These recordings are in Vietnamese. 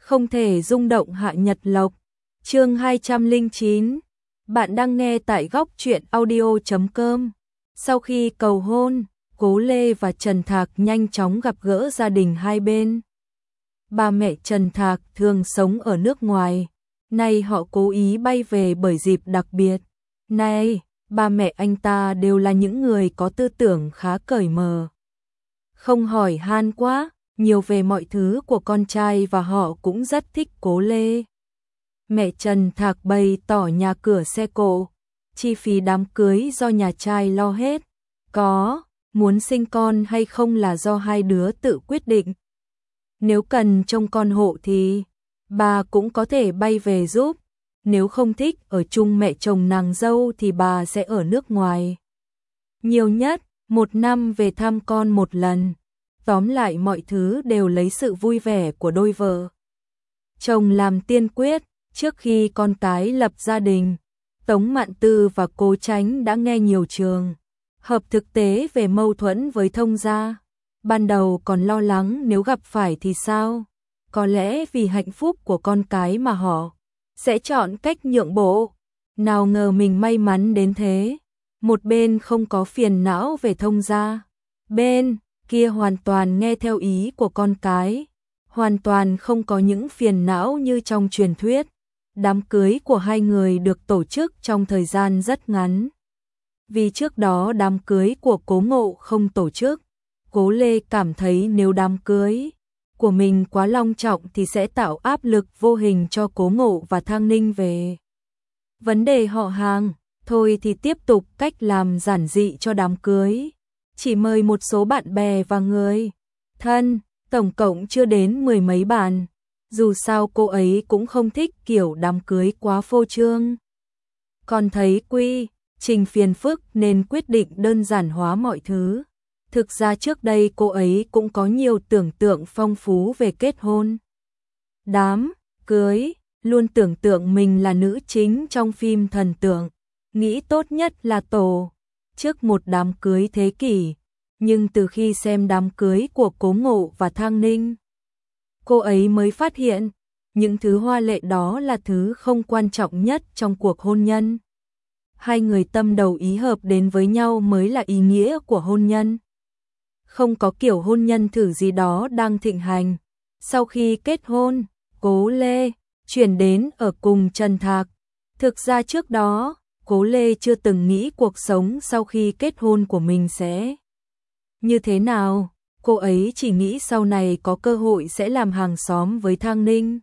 Không thể rung động hạ nhật lộc. Chương 209. Bạn đang nghe tại góc truyện audio.com. Sau khi cầu hôn, Cố Lê và Trần Thạc nhanh chóng gặp gỡ gia đình hai bên. Ba mẹ Trần Thạc thường sống ở nước ngoài, nay họ cố ý bay về bởi dịp đặc biệt. Này, ba mẹ anh ta đều là những người có tư tưởng khá cởi mở. Không hỏi han quá nhiều về mọi thứ của con trai và họ cũng rất thích Cố Lê. Mẹ Trần Thạc bày tỏ nhà cửa xe cộ, chi phí đám cưới do nhà trai lo hết. Có, muốn sinh con hay không là do hai đứa tự quyết định. Nếu cần trông con hộ thì bà cũng có thể bay về giúp. Nếu không thích ở chung mẹ chồng nàng dâu thì bà sẽ ở nước ngoài. Nhiều nhất, 1 năm về thăm con một lần. Tóm lại mọi thứ đều lấy sự vui vẻ của đôi vợ chồng làm tiên quyết. Trước khi con cái lập gia đình, Tống Mạn Tư và Cố Chánh đã nghe nhiều trường hợp thực tế về mâu thuẫn với thông gia. Ban đầu còn lo lắng nếu gặp phải thì sao, có lẽ vì hạnh phúc của con cái mà họ sẽ chọn cách nhượng bộ. Nào ngờ mình may mắn đến thế, một bên không có phiền não về thông gia, bên kia hoàn toàn nghe theo ý của con cái, hoàn toàn không có những phiền não như trong truyền thuyết. Đám cưới của hai người được tổ chức trong thời gian rất ngắn. Vì trước đó đám cưới của Cố Ngộ không tổ chức, Cố Lê cảm thấy nếu đám cưới của mình quá long trọng thì sẽ tạo áp lực vô hình cho Cố Ngộ và Thang Ninh về vấn đề họ hàng. Thôi thì tiếp tục cách làm giản dị cho đám cưới, chỉ mời một số bạn bè và người thân, tổng cộng chưa đến 10 mấy bàn. Dù sao cô ấy cũng không thích kiểu đám cưới quá phô trương. Còn thấy quy trình phiền phức nên quyết định đơn giản hóa mọi thứ. Thực ra trước đây cô ấy cũng có nhiều tưởng tượng phong phú về kết hôn. Đám cưới, luôn tưởng tượng mình là nữ chính trong phim thần tượng, nghĩ tốt nhất là tổ chức một đám cưới thế kỷ. Nhưng từ khi xem đám cưới của Cố Ngộ và Thang Ninh, cô ấy mới phát hiện, những thứ hoa lệ đó là thứ không quan trọng nhất trong cuộc hôn nhân. Hai người tâm đầu ý hợp đến với nhau mới là ý nghĩa của hôn nhân. Không có kiểu hôn nhân thử gì đó đang thịnh hành. Sau khi kết hôn, Cố Lê chuyển đến ở cùng Trần Thạc. Thực ra trước đó, Cố Lê chưa từng nghĩ cuộc sống sau khi kết hôn của mình sẽ như thế nào. Cô ấy chỉ nghĩ sau này có cơ hội sẽ làm hàng xóm với Thang Ninh.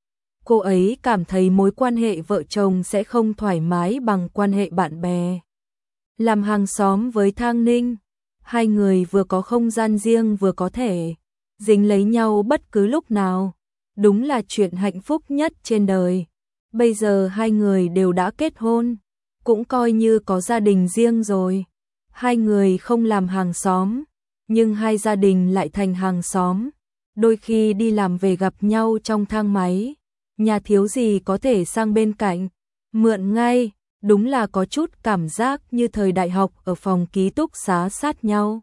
Cô ấy cảm thấy mối quan hệ vợ chồng sẽ không thoải mái bằng quan hệ bạn bè. Làm hàng xóm với Thang Ninh, hai người vừa có không gian riêng vừa có thể dính lấy nhau bất cứ lúc nào. Đúng là chuyện hạnh phúc nhất trên đời. Bây giờ hai người đều đã kết hôn, cũng coi như có gia đình riêng rồi. Hai người không làm hàng xóm, nhưng hai gia đình lại thành hàng xóm. Đôi khi đi làm về gặp nhau trong thang máy, nhà thiếu gì có thể sang bên cạnh, mượn ngay. Đúng là có chút cảm giác như thời đại học ở phòng ký túc xá sát nhau.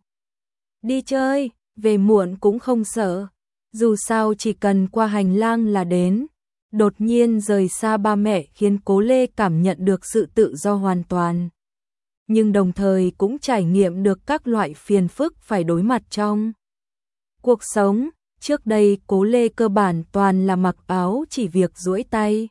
Đi chơi, về muộn cũng không sợ, dù sao chỉ cần qua hành lang là đến. Đột nhiên rời xa ba mẹ khiến Cố Lê cảm nhận được sự tự do hoàn toàn, nhưng đồng thời cũng trải nghiệm được các loại phiền phức phải đối mặt trong cuộc sống. Trước đây Cố Lê cơ bản toàn là mặc áo chỉ việc duỗi tay,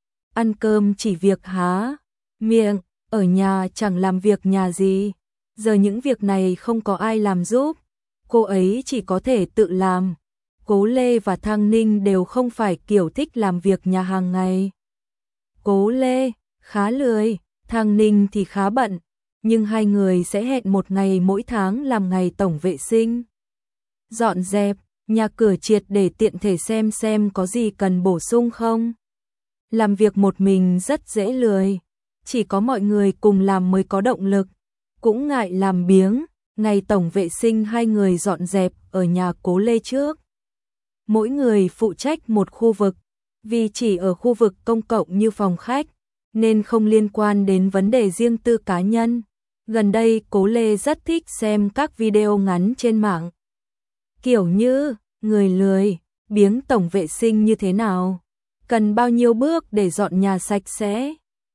ăn cơm chỉ việc há miệng, ở nhà chẳng làm việc nhà gì. Giờ những việc này không có ai làm giúp, cô ấy chỉ có thể tự làm. Cố Lê và Thang Ninh đều không phải kiểu thích làm việc nhà hàng ngày. Cố Lê khá lười, Thang Ninh thì khá bận, nhưng hai người sẽ hẹn một ngày mỗi tháng làm ngày tổng vệ sinh, dọn dẹp nhà cửa triệt để tiện thể xem có gì cần bổ sung không. Làm việc một mình rất dễ lười, chỉ có mọi người cùng làm mới có động lực. Cũng ngại làm biếng, ngày tổng vệ sinh hai người dọn dẹp ở nhà Cố Lê trước. Mỗi người phụ trách một khu vực, vì chỉ ở khu vực công cộng như phòng khách, nên không liên quan đến vấn đề riêng tư cá nhân. Gần đây Cố Lê rất thích xem các video ngắn trên mạng, kiểu như người lười biếng tổng vệ sinh như thế nào? Cần bao nhiêu bước để dọn nhà sạch sẽ?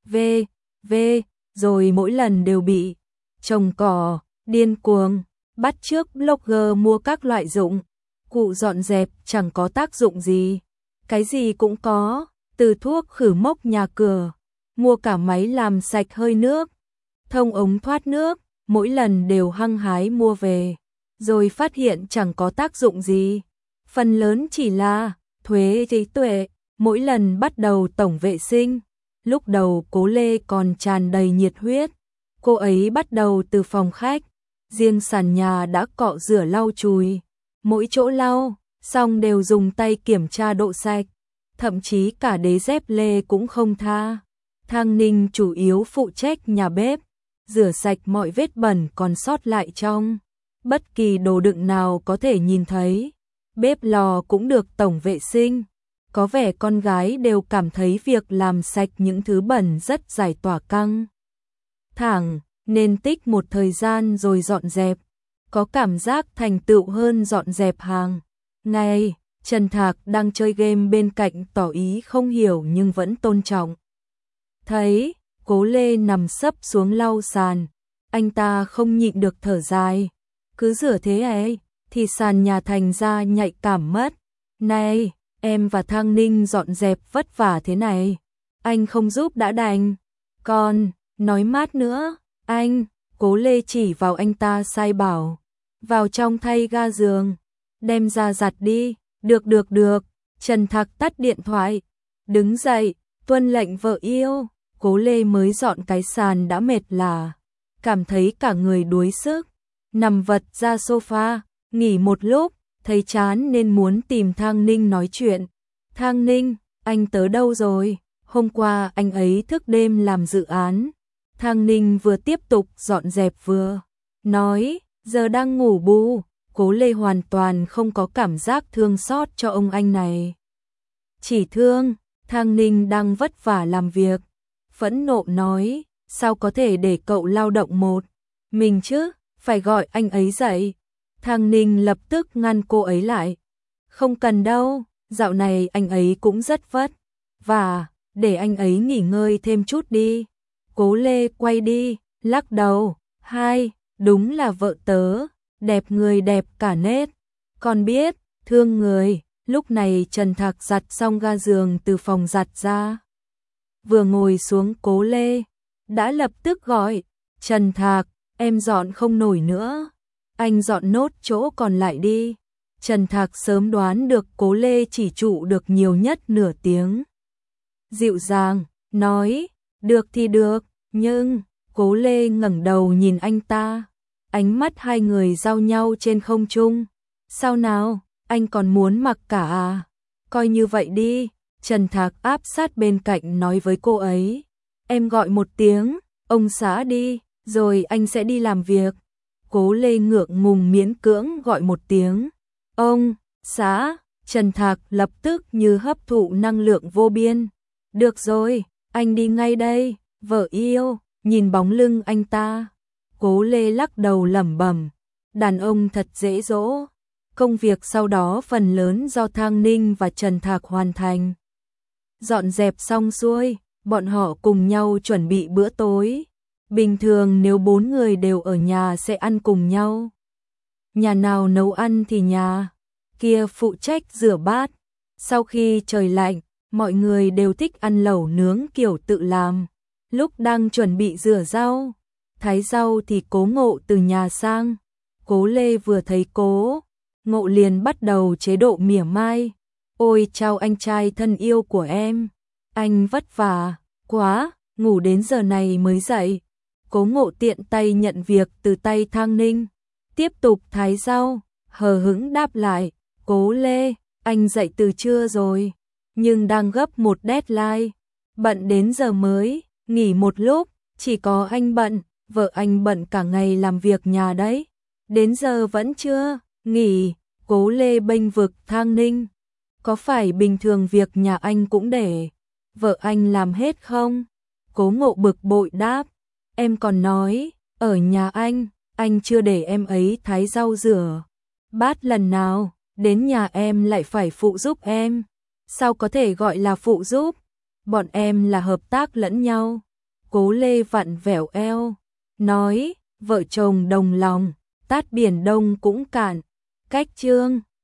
Rồi mỗi lần đều bị trồng cỏ, điên cuồng, bắt chước blogger mua các loại dụng cụ dọn dẹp chẳng có tác dụng gì. Cái gì cũng có, từ thuốc khử mốc nhà cửa, mua cả máy làm sạch hơi nước, thông ống thoát nước, mỗi lần đều hăng hái mua về, rồi phát hiện chẳng có tác dụng gì. Phần lớn chỉ là thuế trí tuệ, mỗi lần bắt đầu tổng vệ sinh. Lúc đầu Cố Lê còn tràn đầy nhiệt huyết, cô ấy bắt đầu từ phòng khách, riêng sàn nhà đã cọ rửa lau chùi, mỗi chỗ lau, xong đều dùng tay kiểm tra độ sạch, thậm chí cả đế dép lê cũng không tha. Thang Ninh chủ yếu phụ trách nhà bếp, rửa sạch mọi vết bẩn còn sót lại trong bất kỳ đồ đựng nào có thể nhìn thấy. Bếp lò cũng được tổng vệ sinh. Có vẻ con gái đều cảm thấy việc làm sạch những thứ bẩn rất giải tỏa căng thẳng, nên tích một thời gian rồi dọn dẹp. Có cảm giác thành tựu hơn dọn dẹp hàng ngày. Trần Thạc đang chơi game bên cạnh tỏ ý không hiểu nhưng vẫn tôn trọng. Thấy Cố Lê nằm sấp xuống lau sàn, anh ta không nhịn được thở dài. Cứ rửa thế ấy, thì sàn nhà thành ra nhạy cảm mất. Này, em và Thang Ninh dọn dẹp vất vả thế này, anh không giúp đã đành. Còn, nói mát nữa, anh, Cố Lê chỉ vào anh ta sai bảo. Vào trong thay ga giường, đem ra giặt đi. Được. Trần Thạc tắt điện thoại, đứng dậy, tuân lệnh vợ yêu. Cố Lê mới dọn cái sàn đã mệt lả, cảm thấy cả người đuối sức, nằm vật ra sofa, nghỉ một lúc, thấy chán nên muốn tìm Thang Ninh nói chuyện. Thang Ninh, anh tới đâu rồi? Hôm qua anh ấy thức đêm làm dự án. Thang Ninh vừa tiếp tục dọn dẹp vừa nói, giờ đang ngủ bù. Cố Lê hoàn toàn không có cảm giác thương xót cho ông anh này. Chỉ thương, Thang Ninh đang vất vả làm việc. Phẫn nộ nói, sao có thể để cậu lao động một mình chứ, phải gọi anh ấy dậy. Thang Ninh lập tức ngăn cô ấy lại. Không cần đâu, dạo này anh ấy cũng rất vất vả, để anh ấy nghỉ ngơi thêm chút đi. Cố Lê quay đi, lắc đầu, đúng là vợ tớ, đẹp người đẹp cả nết. Còn biết, thương người. Lúc này Trần Thạc giặt xong ga giường từ phòng giặt ra. Vừa ngồi xuống Cố Lê đã lập tức gọi, Trần Thạc, em dọn không nổi nữa, anh dọn nốt chỗ còn lại đi. Trần Thạc sớm đoán được Cố Lê chỉ trụ được nhiều nhất nửa tiếng. Dịu dàng, nói, được thì được, nhưng Cố Lê ngẩng đầu nhìn anh ta, ánh mắt hai người giao nhau trên không trung. Sao nào, anh còn muốn mặc cả à? Coi như vậy đi. Trần Thạc áp sát bên cạnh nói với cô ấy, em gọi một tiếng, ông xã đi, rồi anh sẽ đi làm việc. Cố Lê ngượng ngùng miễn cưỡng gọi một tiếng, ông xã. Trần Thạc lập tức như hấp thụ năng lượng vô biên. Được rồi, anh đi ngay đây, vợ yêu. Nhìn bóng lưng anh ta, Cố Lê lắc đầu lẩm bẩm, đàn ông thật dễ dỗ. Công việc sau đó phần lớn do Thang Ninh và Trần Thạc hoàn thành. Dọn dẹp xong xuôi, bọn họ cùng nhau chuẩn bị bữa tối. Bình thường nếu 4 người đều ở nhà sẽ ăn cùng nhau. Nhà nào nấu ăn thì nhà kia phụ trách rửa bát. Sau khi trời lạnh, mọi người đều thích ăn lẩu nướng kiểu tự làm. Lúc đang chuẩn bị rửa rau, thái rau thì Cố Ngộ từ nhà sang. Cố Lê vừa thấy Cố Ngộ liền bắt đầu chế độ mỉa mai. Ôi chao anh trai thân yêu của em, anh vất vả quá, ngủ đến giờ này mới dậy. Cố Ngộ tiện tay nhận việc từ tay Thang Ninh, tiếp tục thái rau, hờ hững đáp lại, Cố Lê, anh dậy từ trưa rồi, nhưng đang gấp một deadline, bận đến giờ mới nghỉ một lúc, chỉ có anh bận, vợ anh bận cả ngày làm việc nhà đấy, đến giờ vẫn chưa nghỉ. Cố Lê bênh vực Thang Ninh, có phải bình thường việc nhà anh cũng để vợ anh làm hết không? Cố Ngộ bực bội đáp, em còn nói, ở nhà anh chưa để em ấy thái rau rửa bát lần nào, đến nhà em lại phải phụ giúp em. Sao có thể gọi là phụ giúp? Bọn em là hợp tác lẫn nhau. Cố Lê vặn vẹo eo, nói, vợ chồng đồng lòng, tát biển Đông cũng cạn. Cách chương